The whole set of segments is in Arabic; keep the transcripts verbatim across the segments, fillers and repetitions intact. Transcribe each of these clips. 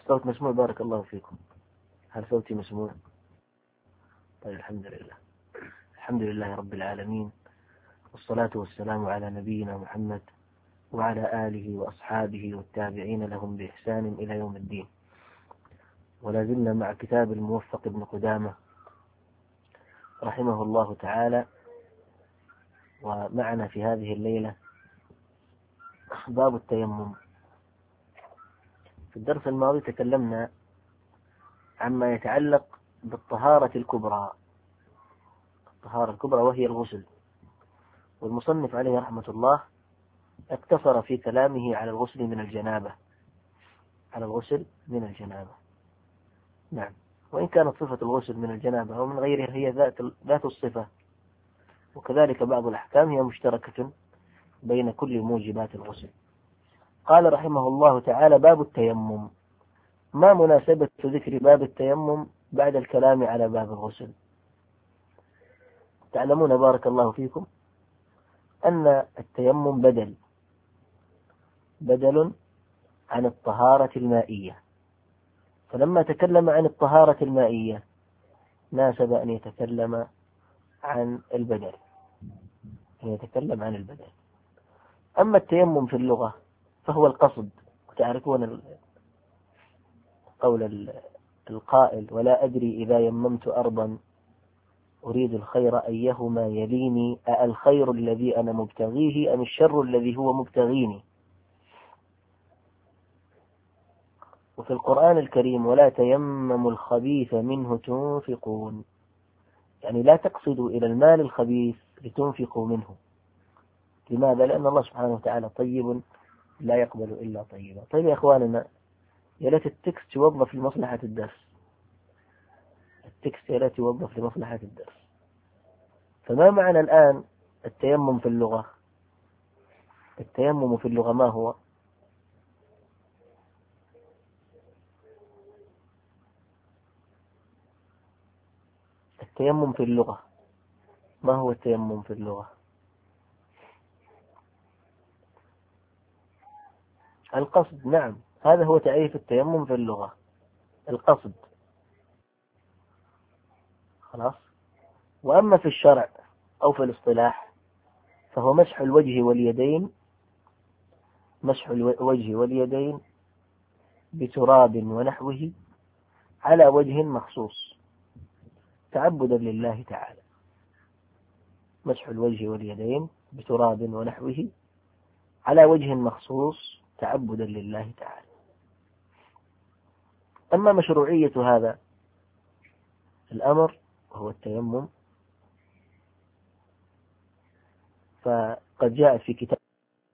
الصوت مسموع؟ بارك الله فيكم. هل صوتي مسموع؟ طيب الحمد لله. الحمد لله رب العالمين، والصلاة والسلام على نبينا محمد وعلى آله وأصحابه والتابعين لهم بإحسان إلى يوم الدين. ولا زلنا مع كتاب الموفق ابن قدامة رحمه الله تعالى، ومعنا في هذه الليلة باب التيمم. في الدرس الماضي تكلمنا عما يتعلق بالطهارة الكبرى، الطهارة الكبرى وهي الغسل، والمصنف عليه رحمة الله اقتصر في كلامه على الغسل من الجنابة، على الغسل من الجنابة. نعم، وإن كانت صفة الغسل من الجنابة أو من غيرها هي ذات ذات الصفة، وكذلك بعض الأحكام هي مشتركة بين كل موجبات الغسل. قال رحمه الله تعالى: باب التيمم. ما مناسبة ذكر باب التيمم بعد الكلام على باب الغسل؟ تعلمون بارك الله فيكم أن التيمم بدل بدل عن الطهارة المائية، فلما تكلم عن الطهارة المائية ناسب أن يتكلم عن البدل، أن يتكلم عن البدل. أما التيمم في اللغة فهو القصد، وتعرفون قول القائل: ولا أدري إذا يممت أرضا أريد الخير أيهما يليني، أالخير الذي أنا مبتغيه أم الشر الذي هو مبتغيني. وفي القرآن الكريم: ولا تيمموا الخبيث منه تنفقون، يعني لا تقصدوا إلى المال الخبيث لتنفقوا منه. لماذا؟ لأن الله سبحانه وتعالى طيب لا يقبل إلا طيبا. طيب يا أخواننا، يا ليت التكست يوظف لمصلحة الدرس، التكست يا ليت يوظف لمصلحة الدرس. فما معنى الآن التيمم في اللغة؟ التيمم في اللغة ما هو؟ التيمم في اللغة ما هو التيمم في اللغة؟ القصد. نعم، هذا هو تعريف التيمم في اللغة، القصد. خلاص. وأما في الشرع أو في الاصطلاح فهو مسح الوجه واليدين، مسح الوجه واليدين بتراب ونحوه على وجه مخصوص تعبدا لله تعالى. مسح الوجه واليدين بتراب ونحوه على وجه مخصوص تعبدا لله تعالى. أما مشروعية هذا الأمر وهو التيمم فقد جاء في كتاب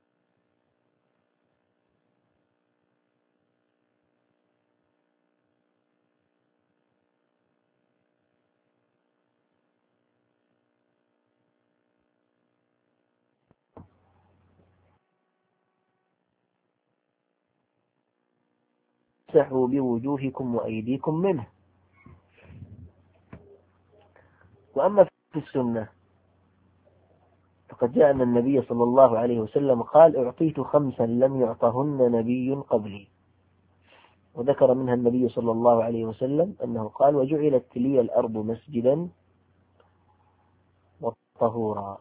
امسحوا بوجوهكم وأيديكم منه. وأما في السنة فقد جاء أن النبي صلى الله عليه وسلم قال: أعطيت خمسا لم يعطهن نبي قبلي. وذكر منها النبي صلى الله عليه وسلم أنه قال: وجعلت لي الأرض مسجدا وطهورا.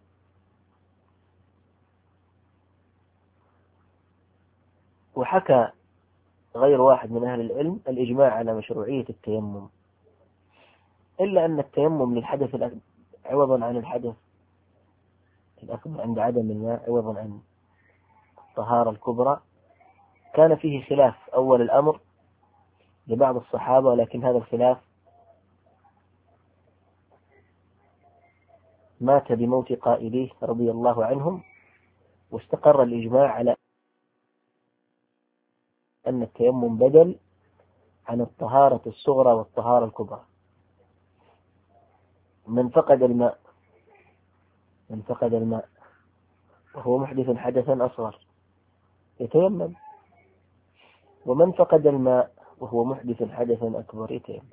وحكى غير واحد من أهل العلم الإجماع على مشروعية التيمم، إلا أن التيمم للحدث الأكبر عوضا عن الحدث الأكبر عند عدم الماء، عوضا عن الطهارة الكبرى، كان فيه خلاف أول الأمر لبعض الصحابة، ولكن هذا الخلاف مات بموت قائليه رضي الله عنهم، واستقر الإجماع على أن التيمم بدل عن الطهارة الصغرى والطهارة الكبرى. من فقد الماء من فقد الماء وهو محدث حدثا أصغر يتيمم، ومن فقد الماء وهو محدث حدثا أكبر يتيمم.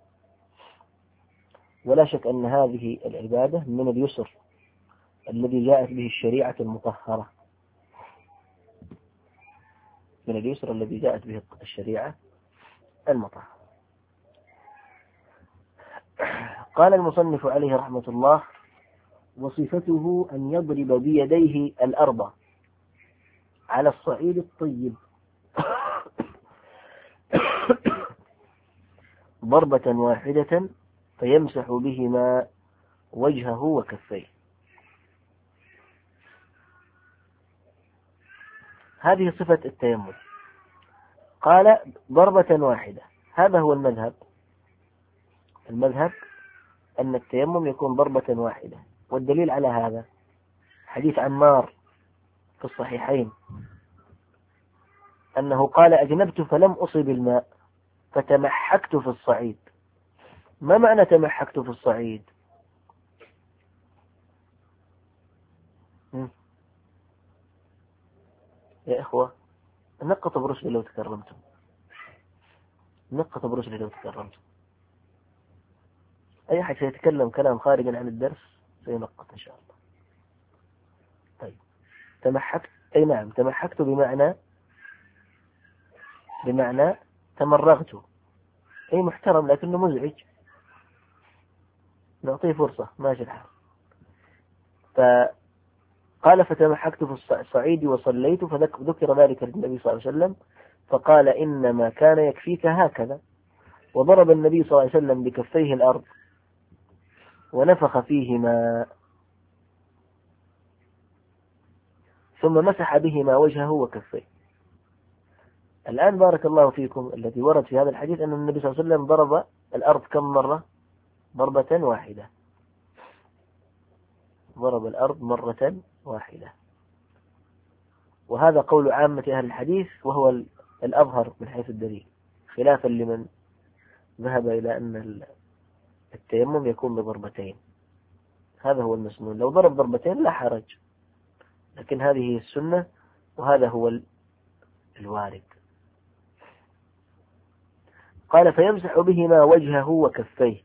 ولا شك أن هذه العبادة من اليسر الذي جاءت به الشريعة المطهرة، من اليسر الذي جاءت به الشريعة المطر. قال المصنف عليه رحمة الله: وصفته أن يضرب بيديه الأرض على الصعيد الطيب ضربة واحدة فيمسح بهما وجهه وكفيه. هذه صفة التيمم. قال ضربة واحدة، هذا هو المذهب. المذهب أن التيمم يكون ضربة واحدة، والدليل على هذا حديث عمار في الصحيحين أنه قال: أجنبت فلم أصب الماء فتمحكت في الصعيد. ما معنى تمحكت في الصعيد؟ يا إخوة، نقط برسلي لو تكرمتم، نقط برسلي لو تكرمتم. أي أحد سيتكلم كلام خارجا عن الدرس سينقط إن شاء الله. طيب، تمحكت، أي نعم، تمحكت بمعنى بمعنى تمرغت، أي محترم لكنه مزعج، نعطيه فرصة، ماشي الحال. فقال: فتمحكت في الصعيد وصليت، فذكر ذلك للنبي صلى الله عليه وسلم فقال: إنما كان يكفيك هكذا. وضرب النبي صلى الله عليه وسلم بكفيه الأرض ونفخ فيهما ثم مسح بهما وجهه وكفيه. الآن بارك الله فيكم، الذي ورد في هذا الحديث أن النبي صلى الله عليه وسلم ضرب الأرض كم مرة؟ ضربة واحدة. ضرب الأرض مرة واحدة، وهذا قول عامة أهل الحديث، وهو الأظهر من حيث الدليل، خلافا لمن ذهب إلى أن التيمم يكون بضربتين. هذا هو المسنون، لو ضرب ضربتين لا حرج، لكن هذه هي السنة وهذا هو الوارد. قال: فيمسح بهما وجهه وكفيه.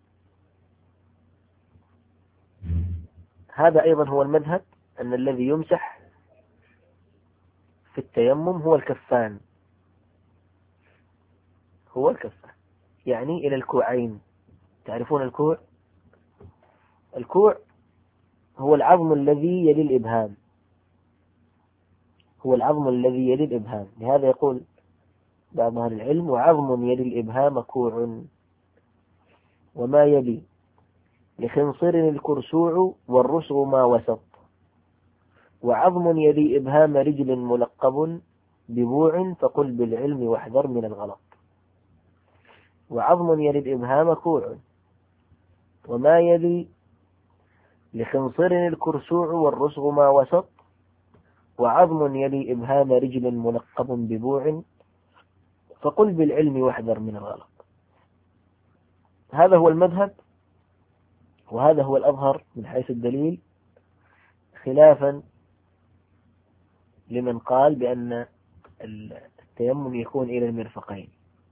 هذا أيضا هو المذهب، أن الذي يمسح في التيمم هو الكفان، هو الكفان، يعني إلى الكوعين. تعرفون الكوع؟ الكوع هو العظم الذي يلي الإبهام، هو العظم الذي يلي الإبهام. لهذا يقول بعض أهل العلم: وعظم يلي الإبهام كوع، وما يلي لخنصر الكرسوع والرسغ ما وسط، وعظم يلي إبهام رجل ملقب ببوع فقل بالعلم واحذر من الغلط. وعظم يلي الإبهام كوع، وما يلي لخنصر الكرسوع والرسغ ما وسط، وعظم يلي إبهام رجل ملقب ببوع فقل بالعلم واحذر من الغلط. هذا هو المذهب، وهذا هو الأظهر من حيث الدليل، خلافا لمن قال بأن التيمم يكون إلى المرفقين.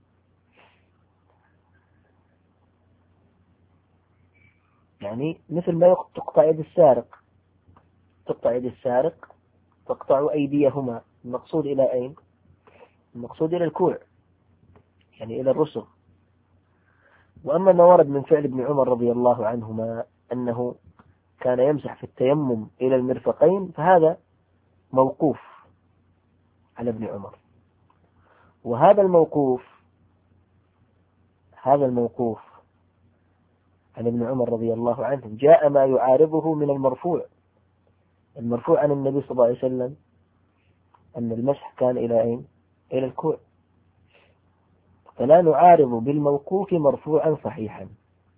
يعني مثل ما تقطع يد السارق، تقطع يد السارق تقطع أيديهما، المقصود إلى أين؟ المقصود إلى الكوع، يعني إلى الرسغ. وأما ما ورد من فعل ابن عمر رضي الله عنهما أنه كان يمسح في التيمم إلى المرفقين، فهذا موقوف على ابن عمر. وهذا الموقوف هذا الموقوف عن ابن عمر رضي الله عنه جاء ما يعارضه من المرفوع. المرفوع عن النبي صلى الله عليه وسلم أن المسح كان إلى أين؟ إلى الكوع. فلا نعارض بالموقوف مرفوعا صحيحا،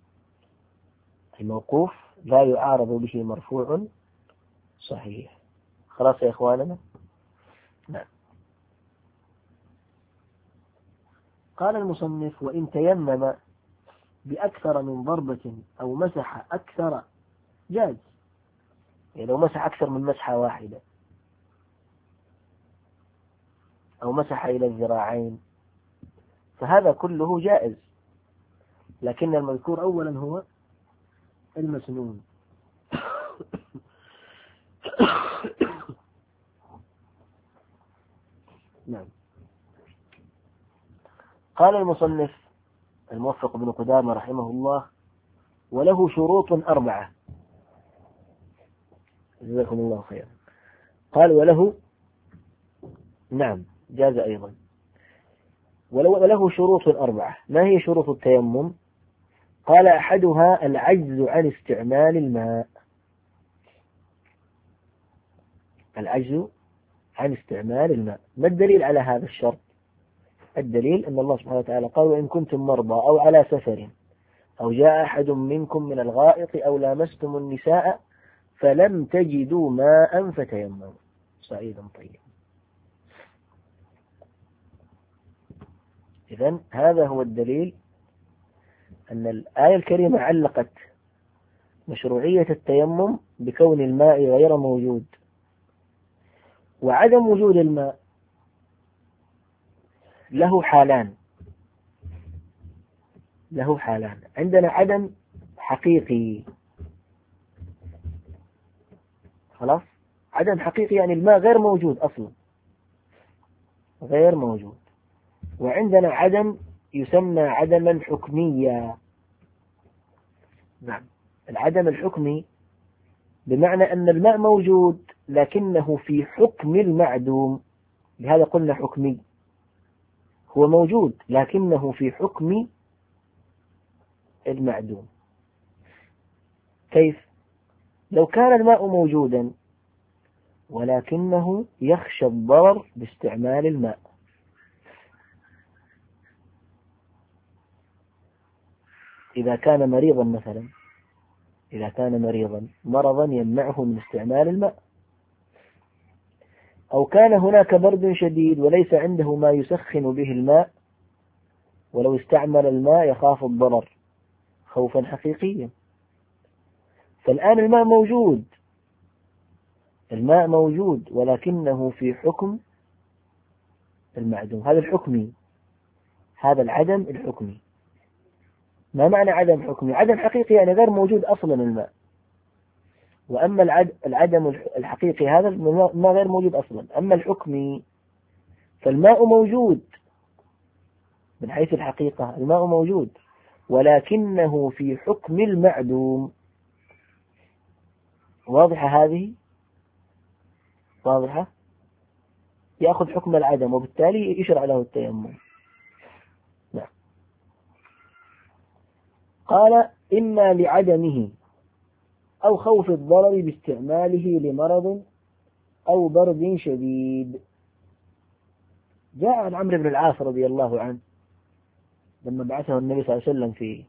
الموقوف لا يعارض به مرفوع صحيح. خلاص يا إخواننا؟ نعم. قال المصنف: وإن تيمم بأكثر من ضربة أو مسح أكثر جاز، يعني لو مسح أكثر من مسحة واحدة، أو مسح إلى الذراعين، فهذا كله جائز، لكن المذكور أولا هو المسنون. نعم. قال المصنف الموفق بن قدامة رحمه الله: وله شروط أربعة. جزاكم الله خيرا. قال وله، نعم جاز أيضا، وله شروط أربعة. ما هي شروط التيمم؟ قال: أحدها العجز عن استعمال الماء. العجز عن استعمال الماء. ما الدليل على هذا الشرط؟ الدليل أن الله سبحانه وتعالى قال: وإن كنتم مرضى أو على سفر أو جاء أحد منكم من الغائط أو لامستم النساء فلم تجدوا ماء فتيمموا صعيدا طيبا. إذن هذا هو الدليل أن الآية الكريمة علقت مشروعية التيمم بكون الماء غير موجود. وعدم وجود الماء له حالان له حالان عندنا عدم حقيقي، خلاص، عدم حقيقي يعني الماء غير موجود أصلا، غير موجود. وعندنا عدم يسمى عدما حكميا. نعم، العدم الحكمي بمعنى أن الماء موجود لكنه في حكم المعدوم، لهذا قلنا حكمي. هو موجود لكنه في حكم المعدوم. كيف؟ لو كان الماء موجودا ولكنه يخشى الضرر باستعمال الماء، إذا كان مريضا مثلا، إذا كان مريضا مرضا يمنعه من استعمال الماء، أو كان هناك برد شديد وليس عنده ما يسخن به الماء، ولو استعمل الماء يخاف الضرر خوفا حقيقيا. فالآن الماء موجود، الماء موجود ولكنه في حكم المعدوم. هذا الحكمي، هذا العدم الحكمي. ما معنى عدم حكمي؟ عدم حقيقي يعني غير موجود أصلا الماء. وأما العدم الحقيقي هذا ما غير موجود أصلا. أما الحكمي فالماء موجود من حيث الحقيقة، الماء موجود ولكنه في حكم المعدوم. واضحة هذه؟ واضحة؟ يأخذ حكم العدم وبالتالي يشرع له التيمم. نعم. قال: إما لعدمه أو خوف الضرر باستعماله لمرض أو برد شديد. جاء عن عمرو بن العاص رضي الله عنه لما بعثه النبي صلى الله عليه وسلم في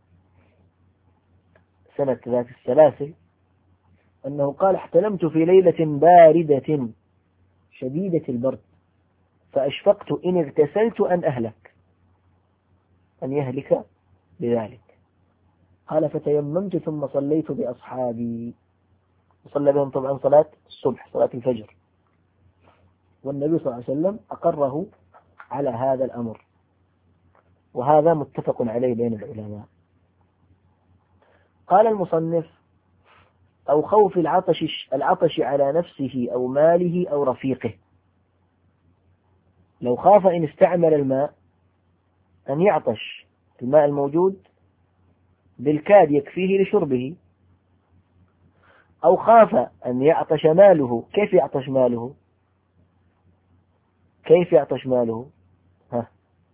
سنة ذات السلاسل أنه قال: احتلمت في ليلة باردة شديدة البرد فأشفقت إن اغتسلت أن أهلك أن يهلك بذلك. قال: فتيممت ثم صليت بأصحابي، وصلى بهم طبعا صلاة الصبح، صلاة الفجر، والنبي صلى الله عليه وسلم أقره على هذا الأمر، وهذا متفق عليه بين العلماء. قال المصنف: أو خوف العطش العطش على نفسه أو ماله أو رفيقه. لو خاف إن استعمل الماء أن يعطش، الماء الموجود بالكاد يكفيه لشربه، أو خاف أن يعطش ماله. كيف يعطش ماله؟ كيف يعطش ماله؟ ها.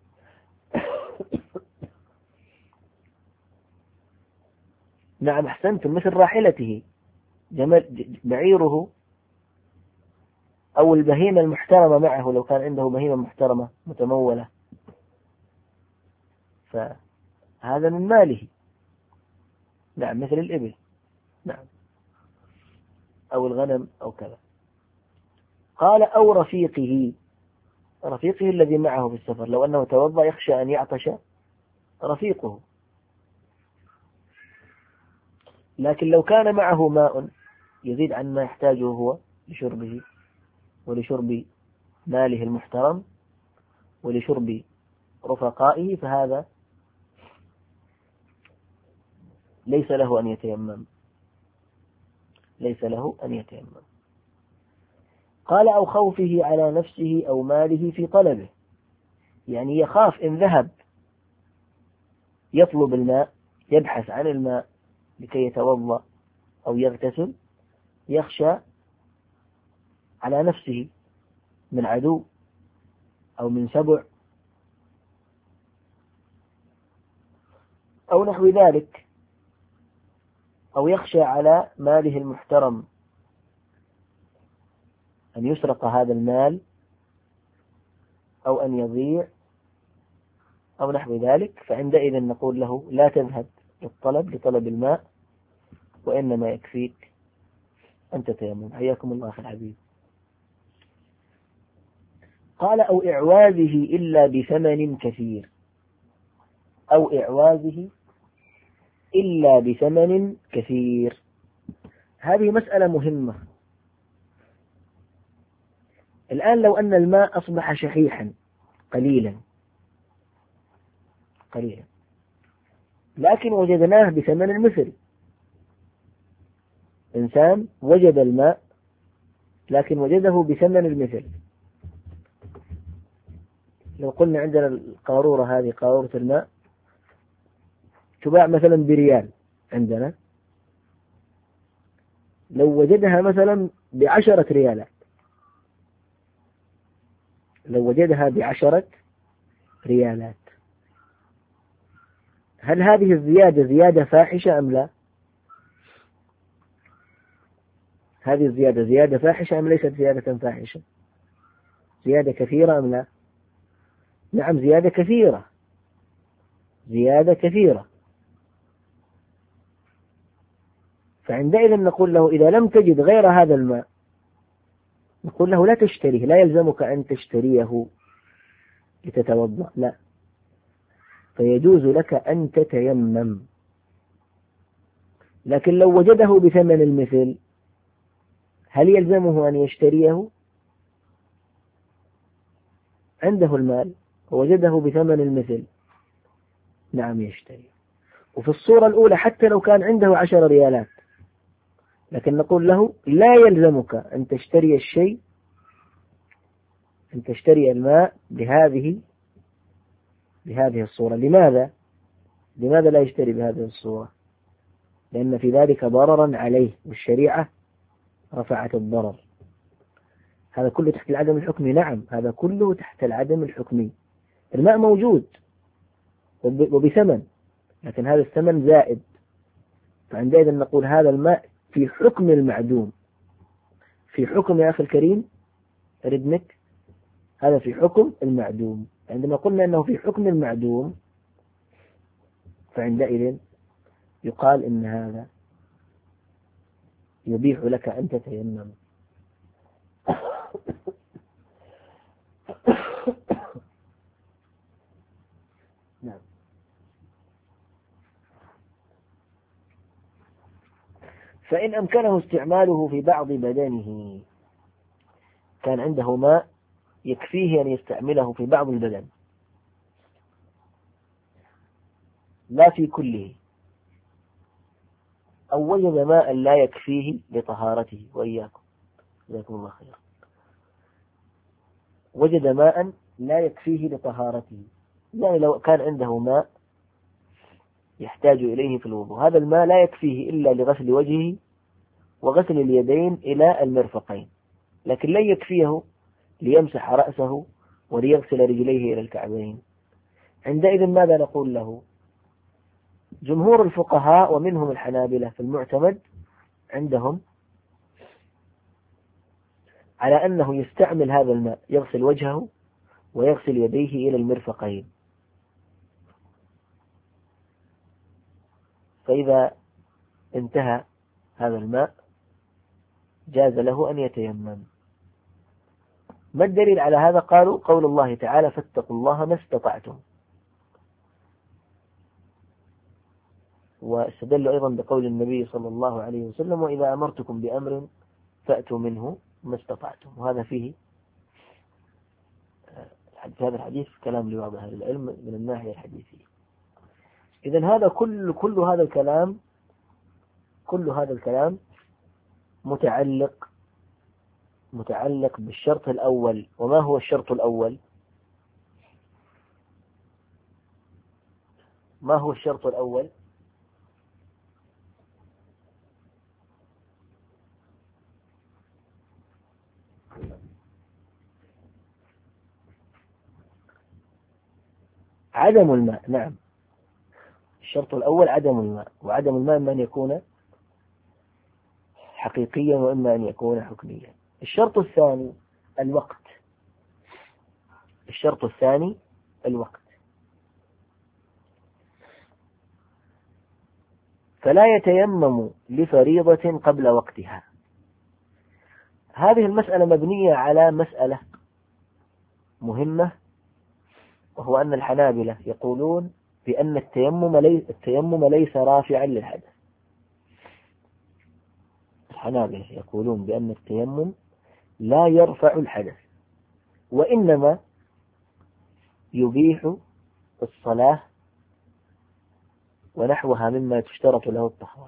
نعم أحسنتم، مثل راحلته، جمل بعيره أو البهيمة المحترمة معه، لو كان عنده بهيمة محترمة متمولة فهذا من ماله. نعم، مثل الإبل، نعم، أو الغنم أو كذا. قال: أو رفيقه، رفيقه الذي معه في السفر، لو أنه توضأ يخشى أن يعطش رفيقه. لكن لو كان معه ماء يزيد عن ما يحتاجه هو لشربه ولشرب ماله المحترم ولشرب رفقائه، فهذا ليس له أن يتيمم، ليس له أن يتيمم. قال: أو خوفه على نفسه أو ماله في طلبه. يعني يخاف إن ذهب يطلب الماء، يبحث عن الماء لكي يتوضأ أو يغتسل، يخشى على نفسه من عدو أو من سبع أو نحو ذلك، أو يخشى على ماله المحترم أن يسرق هذا المال أو أن يضيع أو نحو ذلك، فعندئذ نقول له لا تذهب للطلب لطلب الماء، وإنما يكفيك أن تتيمم. حياكم الله أخي الحبيب. قال أو إعوازه إلا بثمن كثير، أو إعوازه إلا بثمن كثير. هذه مسألة مهمة. الآن لو أن الماء أصبح شحيحا قليلا قليلا لكن وجدناه بثمن المثل، إنسان وجد الماء لكن وجده بثمن المثل. لو قلنا عندنا القارورة هذه، قارورة الماء تباع مثلا بريال عندنا، لو وجدها مثلا بعشرة ريالات، لو وجدها بعشرة ريالات، هل هذه الزيادة زيادة فاحشة أم لا؟ هذه الزيادة زيادة فاحشة أم ليست زيادة فاحشة؟ زيادة كثيرة أم لا؟ نعم زيادة كثيرة، زيادة كثيرة. فعندئذ نقول له إذا لم تجد غير هذا الماء، نقول له لا تشتريه، لا يلزمك أن تشتريه لتتوضأ، لا، فيجوز لك أن تتيمم. لكن لو وجده بثمن المثل هل يلزمه أن يشتريه؟ عنده المال ووجده بثمن المثل، نعم يشتري. وفي الصورة الأولى حتى لو كان عنده عشر ريالات، لكن نقول له لا يلزمك أن تشتري الشيء، أن تشتري الماء بهذه بهذه الصورة. لماذا؟ لماذا لا يشتري بهذه الصورة؟ لأن في ذلك ضررا عليه، والشريعة رفعت الضرر. هذا كله تحت العدم الحكمي. نعم هذا كله تحت العدم الحكمي. الماء موجود وبثمن، لكن هذا الثمن زائد، فعندئذ نقول هذا الماء في حكم المعدوم. في حكم يا أخي الكريم ردنك، هذا في حكم المعدوم. عندما قلنا أنه في حكم المعدوم فعندئذ يقال إن هذا يبيح لك أن تتيمم. نعم. فإن أمكنه استعماله في بعض بدنه، كان عنده ماء يكفيه أن يستعمله في بعض البدن لا في كله، أو وجد ماء لا يكفيه لطهارته، وإياكم جزاكم الله خيرا، وجد ماء لا يكفيه لطهارته، يعني لو كان عنده ماء يحتاج إليه في الوضوء، هذا الماء لا يكفيه إلا لغسل وجهه وغسل اليدين إلى المرفقين، لكن لا يكفيه ليمسح رأسه وليغسل رجليه إلى الكعبين. عندئذ ماذا نقول له؟ جمهور الفقهاء ومنهم الحنابلة في المعتمد عندهم على أنه يستعمل هذا الماء يغسل وجهه ويغسل يديه إلى المرفقين، فإذا انتهى هذا الماء جاز له أن يتيمم. ما الدليل على هذا؟ قالوا قول الله تعالى فاتقوا الله ما استطعتم، واستدلوا أيضا بقول النبي صلى الله عليه وسلم وإذا أمرتكم بأمر فأتوا منه ما استطعتم، وهذا فيه في هذا الحديث كلام لبعض أهل العلم من الناحية الحديثية. إذن هذا كل كل هذا الكلام كل هذا الكلام متعلق متعلق بالشرط الأول. وما هو الشرط الأول؟ ما هو الشرط الأول؟ عدم الماء. نعم، الشرط الأول عدم الماء، وعدم الماء إما أن يكون حقيقيا وإما أن يكون حكميا. الشرط الثاني الوقت. الشرط الثاني الوقت، فلا يتيمم لفريضة قبل وقتها. هذه المسألة مبنية على مسألة مهمة، وهو أن الحنابلة يقولون بأن التيمم ليس, التيمم ليس رافعا للحدث. الحنابلة يقولون بأن التيمم لا يرفع الحدث، وإنما يبيح الصلاة ونحوها مما تشترط له الطهارة،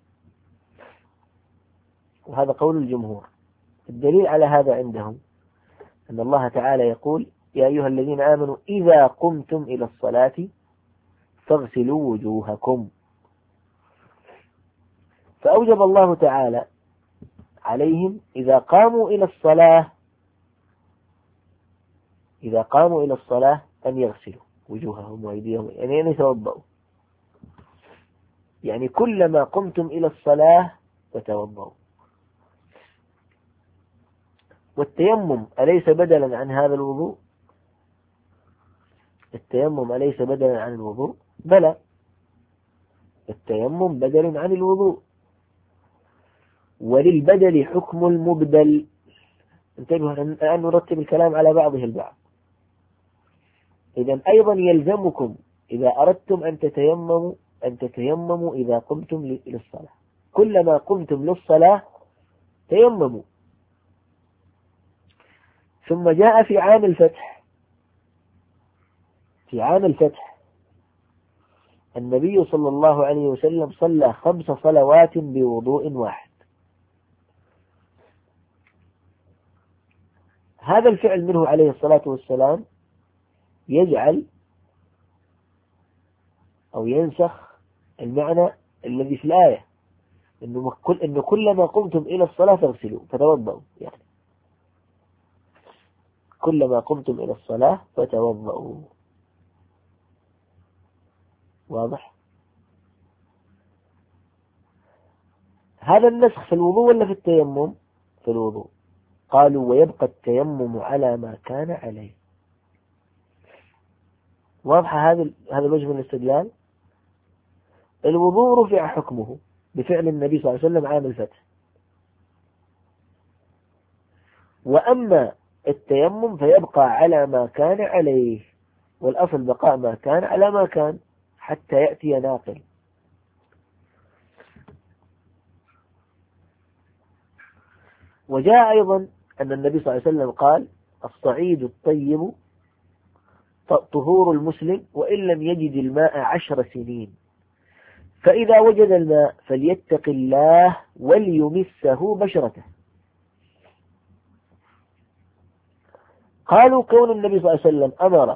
وهذا قول الجمهور. الدليل على هذا عندهم أن الله تعالى يقول: يا أيها الذين آمنوا إذا قمتم إلى الصلاة فاغسلوا وجوهكم. فأوجب الله تعالى عليهم إذا قاموا إلى الصلاة إذا قاموا إلى الصلاة أن يغسلوا وجوههم وأيديهم، يعني أن يتوضأوا. يعني كلما قمتم إلى الصلاة فتوضأوا. والتيمم أليس بدلا عن هذا الوضوء؟ التيمم أليس بدلا عن الوضوء؟ بلى، التيمم بدل عن الوضوء، وللبدل حكم المبدل. انتبهوا الآن نرتب الكلام على بعضه البعض. إذن أيضا يلزمكم إذا أردتم أن تتيمموا أن تتيمموا إذا قمتم للصلاة. كلما قمتم للصلاة تيمموا. ثم جاء في عام الفتح في عام الفتح النبي صلى الله عليه وسلم صلى خمس صلوات بوضوء واحد. هذا الفعل منه عليه الصلاة والسلام يجعل أو ينسخ المعنى الذي في الآية، إنه كل إنه كلما قمتم إلى الصلاة فاغسلوا فتوضأوا. يعني كلما قمتم إلى الصلاة فتوضأوا. واضح؟ هذا النسخ في الوضوء ولا في التيمم؟ في الوضوء. قالوا: ويبقى التيمم على ما كان عليه. واضحة هذا هذا الوجه من الاستدلال. الوضوء رفع حكمه بفعل النبي صلى الله عليه وسلم عام الفتح، وأما التيمم فيبقى على ما كان عليه، والأصل بقاء ما كان على ما كان حتى يأتي ناقل. وجاء أيضا أن النبي صلى الله عليه وسلم قال: الصعيد الطيب طهور المسلم وإن لم يجد الماء عشر سنين، فإذا وجد الماء فليتق الله وليمسه بشرته. قالوا: كون النبي صلى الله عليه وسلم أمر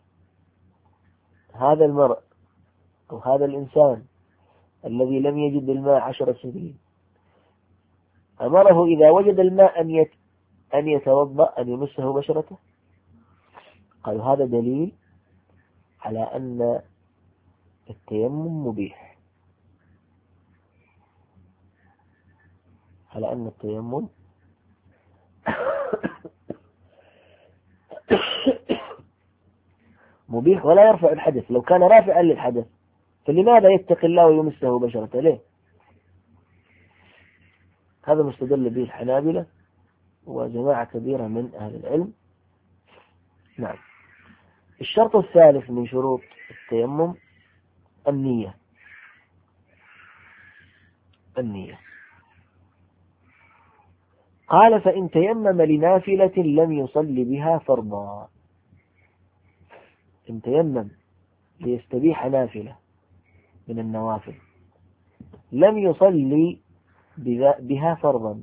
هذا المرء أو هذا الإنسان الذي لم يجد الماء عشر سنين، أمره إذا وجد الماء أن يت... أن يتوضأ، أن يمسه بشرته. قالوا: هذا دليل على أن التيمم مبيح، على أن التيمم مبيح ولا يرفع الحدث. لو كان رافعا للحدث فلماذا يتقي الله ويمسه بشرته؟ ليه؟ هذا مستدل به الحنابلة وجماعة كبيرة من أهل العلم. نعم. الشرط الثالث من شروط التيمم النية. النية. قال: فإن تيمم لنافلة لم يصل بها فرضا. إن تيمم ليستبيح نافلة من النوافل لم يصلي بها فرضا،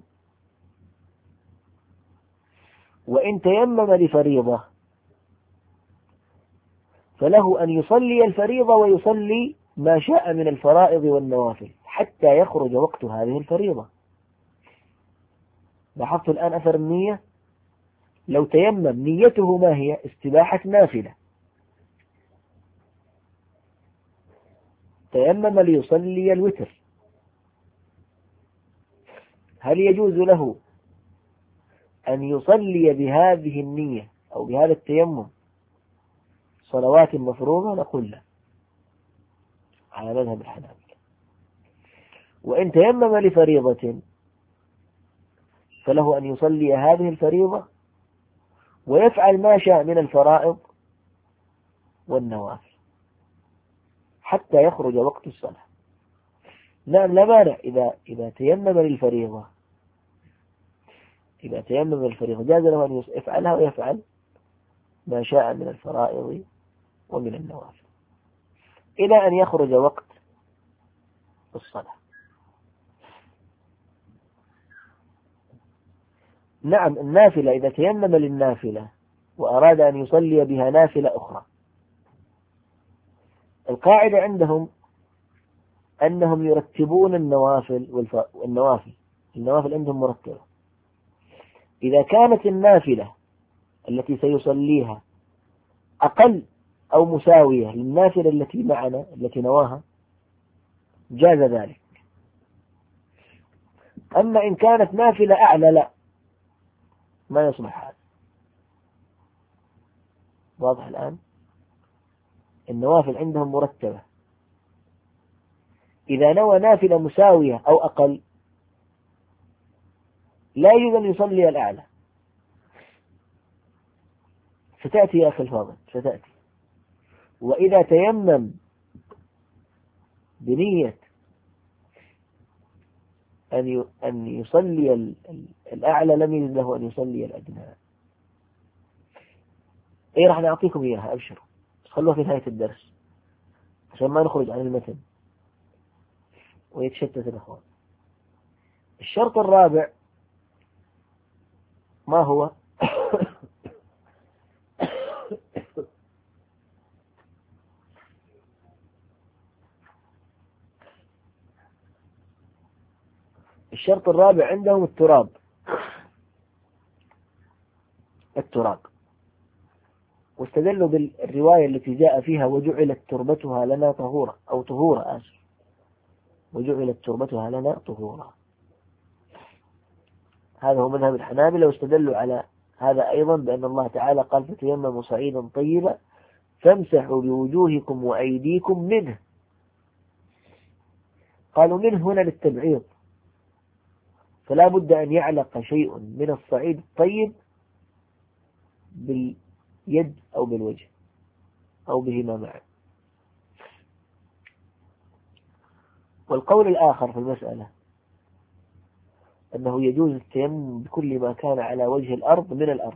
وإن تيمم لفريضة فله أن يصلي الفريضة ويصلي ما شاء من الفرائض والنوافل حتى يخرج وقت هذه الفريضة. لاحظت الآن أثر النية؟ لو تيمم نيته ما هي؟ استباحة نافلة، تيمم ليصلي الوتر، هل يجوز له أن يصلي بهذه النية أو بهذا التيمم صلوات مفروضة؟ نقول لا، على مذهب الحنابلة. وإن تيمم لفريضة فله أن يصلي هذه الفريضة ويفعل ما شاء من الفرائض والنوافل حتى يخرج وقت الصلاة. نعم، لا مانع إذا إذا تيمم للفريضة، إذا تيمم للفريضة جاز له أن يفعلها ويفعل ما شاء من الفرائض ومن النوافل إلى أن يخرج وقت الصلاة. نعم، النافلة إذا تيمم للنافلة وأراد أن يصلي بها نافلة أخرى، القاعدة عندهم أنهم يرتبون النوافل والنوافل النوافل عندهم مرتبة. إذا كانت النافلة التي سيصليها أقل أو مساوية للنافلة التي معنا التي نواها جاز ذلك. أما إن كانت نافلة أعلى لا، ما يصلح هذا. واضح الآن؟ النوافل عندهم مرتبة، إذا نوى نافلة مساوية أو أقل لا يجوز أن يصلي الأعلى. ستأتي يا أخي الفاضل، ستأتي. وإذا تيمم بنية أن أن يصلي الأعلى لم يجوز له أن يصلي الأدنى. إيه، راح نعطيكم إياها، أبشروا، بس خلوها في نهاية الدرس عشان ما نخرج عن المتن ويتشتت الأخوان. الشرط الرابع ما هو؟ الشرط الرابع عندهم التراب. التراب واستدلوا بالرواية التي جاء فيها وجعلت تربتها لنا طهورا، أو طهورا آسف، وجعلت تربتها لنا طهورا. هذا هو مذهب الحنابلة، واستدلوا على هذا أيضا بأن الله تعالى قال فتيمموا صعيدا طيبا فامسحوا بوجوهكم وأيديكم منه. قالوا منه هنا للتبعيض، فلا بد أن يعلق شيء من الصعيد الطيب باليد أو بالوجه أو بهما معا. والقول الآخر في المسألة أنه يجوز التيمم بكل ما كان على وجه الأرض من الأرض،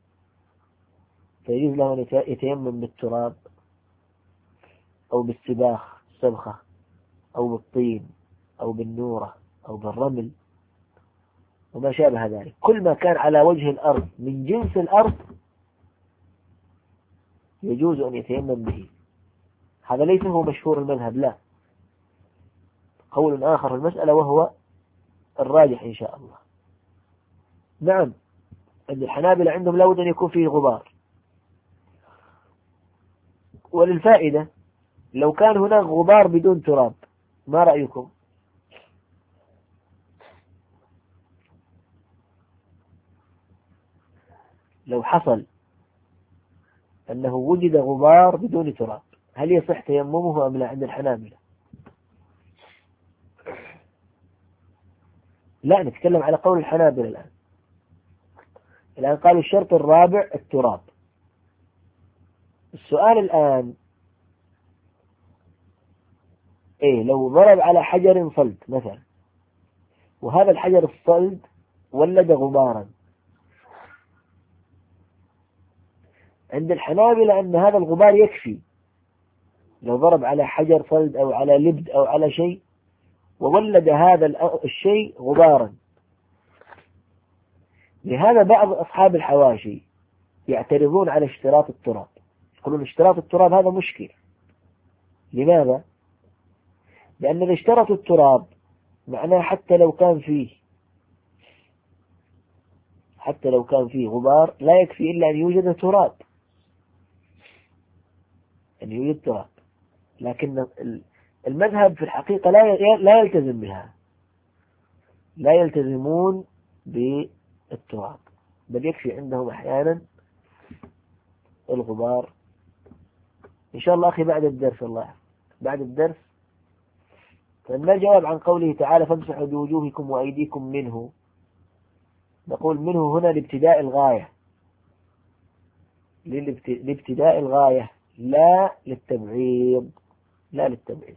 فيجوز له أن يتيمم بالتراب أو بالسباخ السبخة أو بالطين أو بالنورة أو بالرمل وما شابه ذلك. كل ما كان على وجه الأرض من جنس الأرض يجوز أن يتيمم به. هذا ليس هو مشهور المذهب، لا، قول آخر في المسألة وهو الراجح إن شاء الله. نعم، عند الحنابلة عندهم لا بد أن يكون فيه غبار. وللفائدة لو كان هناك غبار بدون تراب ما رأيكم؟ لو حصل أنه وجد غبار بدون تراب هل يصح تيممه أم لا عند الحنابلة؟ لا، نتكلم على قول الحنابلة الآن. الآن قالوا الشرط الرابع التراب. السؤال الآن إيه لو ضرب على حجر صلد مثلا وهذا الحجر الصلد ولد غبارا، عند الحنابلة أن هذا الغبار يكفي. لو ضرب على حجر صلد أو على لبد أو على شيء وولد هذا الشيء غبارا. لهذا بعض أصحاب الحواشي يعترضون على اشتراط التراب، يقولون اشتراط التراب هذا مشكل. لماذا؟ لأن إذا اشترطوا التراب معناه حتى لو كان فيه حتى لو كان فيه غبار لا يكفي إلا أن يوجد تراب، أن يوجد تراب. لكن المذهب في الحقيقة لا لا يلتزم بها، لا يلتزمون بالتراب، بل يكفي عندهم أحيانا الغبار. إن شاء الله أخي بعد الدرس، الله بعد الدرس فما الجواب عن قوله تعالى فامسحوا بوجوهكم وأيديكم منه؟ نقول منه هنا لابتداء الغاية، لابتداء الغاية لا للتبعيض، لا للتبعيض.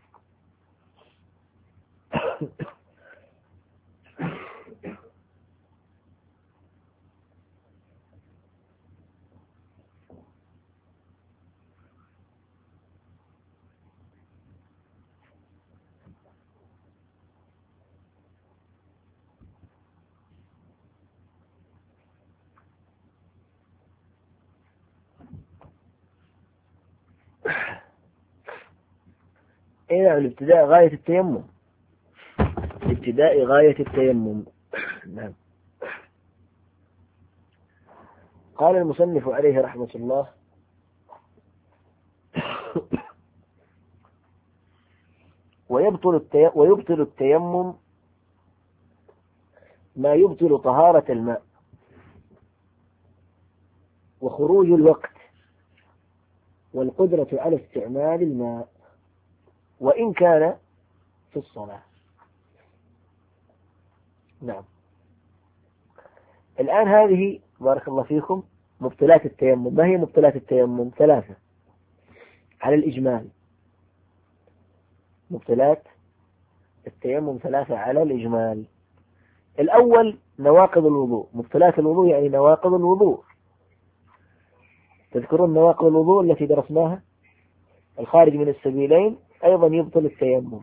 إيه الابتداء غاية التيمم، ابتداء غاية التيمم. نعم. قال المصنف عليه رحمة الله ويبطل التي... ويبطل التيمم ما يبطل طهارة الماء وخروج الوقت والقدرة على استعمال الماء وإن كان في الصلاة. نعم. الآن هذه بارك الله فيكم مبطلات التيمم. ما هي مبطلات التيمم؟ ثلاثة على الإجمال. مبطلات التيمم ثلاثة على الإجمال. الأول نواقض الوضوء. مبطلات الوضوء يعني نواقض الوضوء. تذكرون نواقض الوضوء التي درسناها؟ الخارج من السبيلين أيضا يبطل التيمم.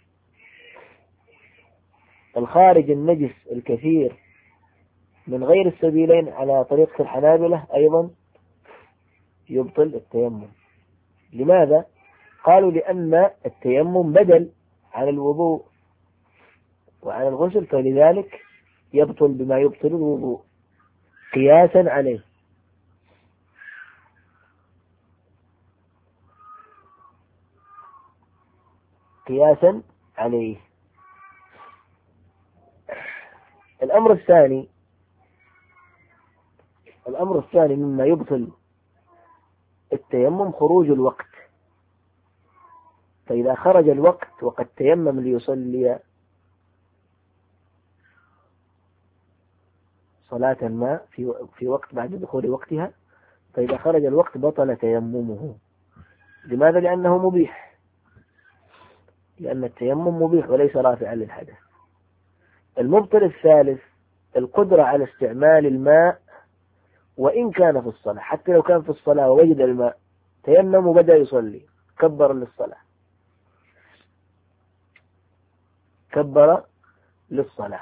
الخارج النجس الكثير من غير السبيلين على طريقة الحنابلة أيضا يبطل التيمم. لماذا؟ قالوا لأن التيمم بدل عن الوضوء وعن الغسل، فلذلك يبطل بما يبطل الوضوء قياسا عليه. قياسا عليه. الأمر الثاني الأمر الثاني مما يبطل التيمم خروج الوقت. فإذا خرج الوقت وقد تيمم ليصلي صلاة ما في في وقت بعد دخول وقتها، فإذا خرج الوقت بطل تيممه. لماذا؟ لأنه مبيح، لأن التيمم مبيح وليس رافعا للحدث. المبطل الثالث القدرة على استعمال الماء وإن كان في الصلاة. حتى لو كان في الصلاة ووجد الماء تيمم وبدأ يصلي كبر للصلاة كبر للصلاة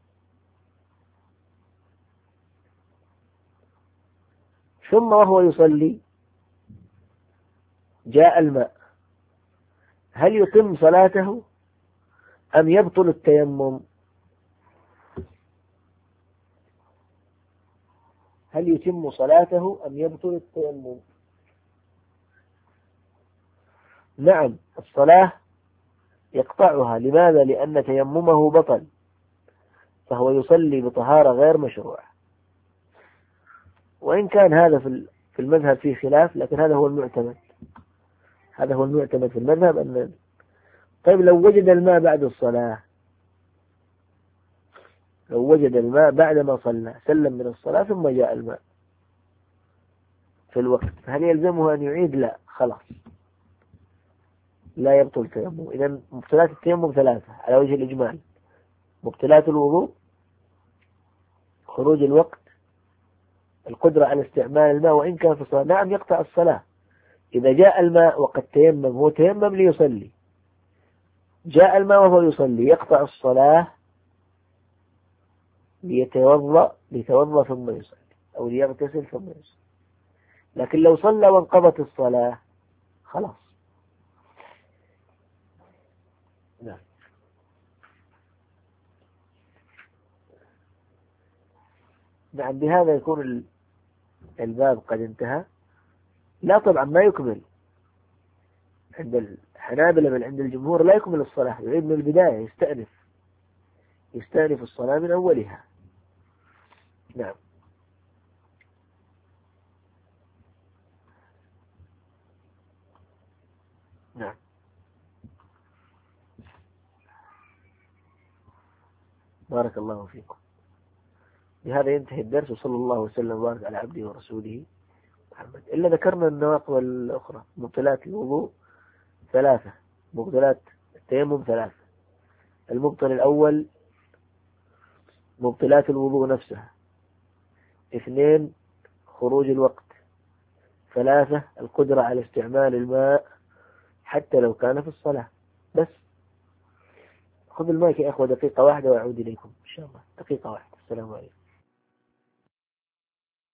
ثم وهو يصلي جاء الماء، هل يتم صلاته أم يبطل التيمم؟ هل يتم صلاته أم يبطل التيمم؟ نعم، الصلاة يقطعها. لماذا؟ لأن تيممه بطل، فهو يصلي بطهارة غير مشروعة. وإن كان هذا في المذهب فيه خلاف، لكن هذا هو المعتمد. هذا هو المعتمد في المذهب. أن طيب لو وجد الماء بعد الصلاة، لو وجد الماء بعد ما صلى سلم من الصلاة ثم جاء الماء في الوقت، هل يلزمه أن يعيد؟ لا، خلاص لا يبطل تيمم. إذن مبطلات التيمم ثلاثة على وجه الإجمال: مبطلات الوضوء، خروج الوقت، القدرة على استعمال الماء وإن كان في الصلاة. نعم يقطع الصلاة إذا جاء الماء وقد تيمم، هو تيمم ليصلي، جاء الماء وهو يصلي، يقطع الصلاة ليتوضأ ليتوضأ ثم يصلي، أو ليغتسل ثم يصلي. لكن لو صلى وانقضت الصلاة خلاص. نعم. نعم، بهذا يكون الباب قد انتهى. لا طبعا ما يكمل عند الحنابلة، بل عند الجمهور لا يكمل الصلاة، يعيد من البداية، يستأنف يستأنف الصلاة من أولها. نعم. نعم. بارك الله فيكم. بهذا ينتهي الدرس، وصلى الله وسلم وبارك على عبده ورسوله محمد. إلا ذكرنا النواقض الأخرى. مبطلات الوضوء ثلاثة، مبطلات التيمم ثلاثة. المبطل الأول مبطلات الوضوء نفسها. اثنين خروج الوقت. ثلاثة القدرة على استعمال الماء حتى لو كان في الصلاة. بس خذ الماء يا أخوة دقيقة واحدة وأعود إليكم إن شاء الله. دقيقة واحدة. السلام عليكم.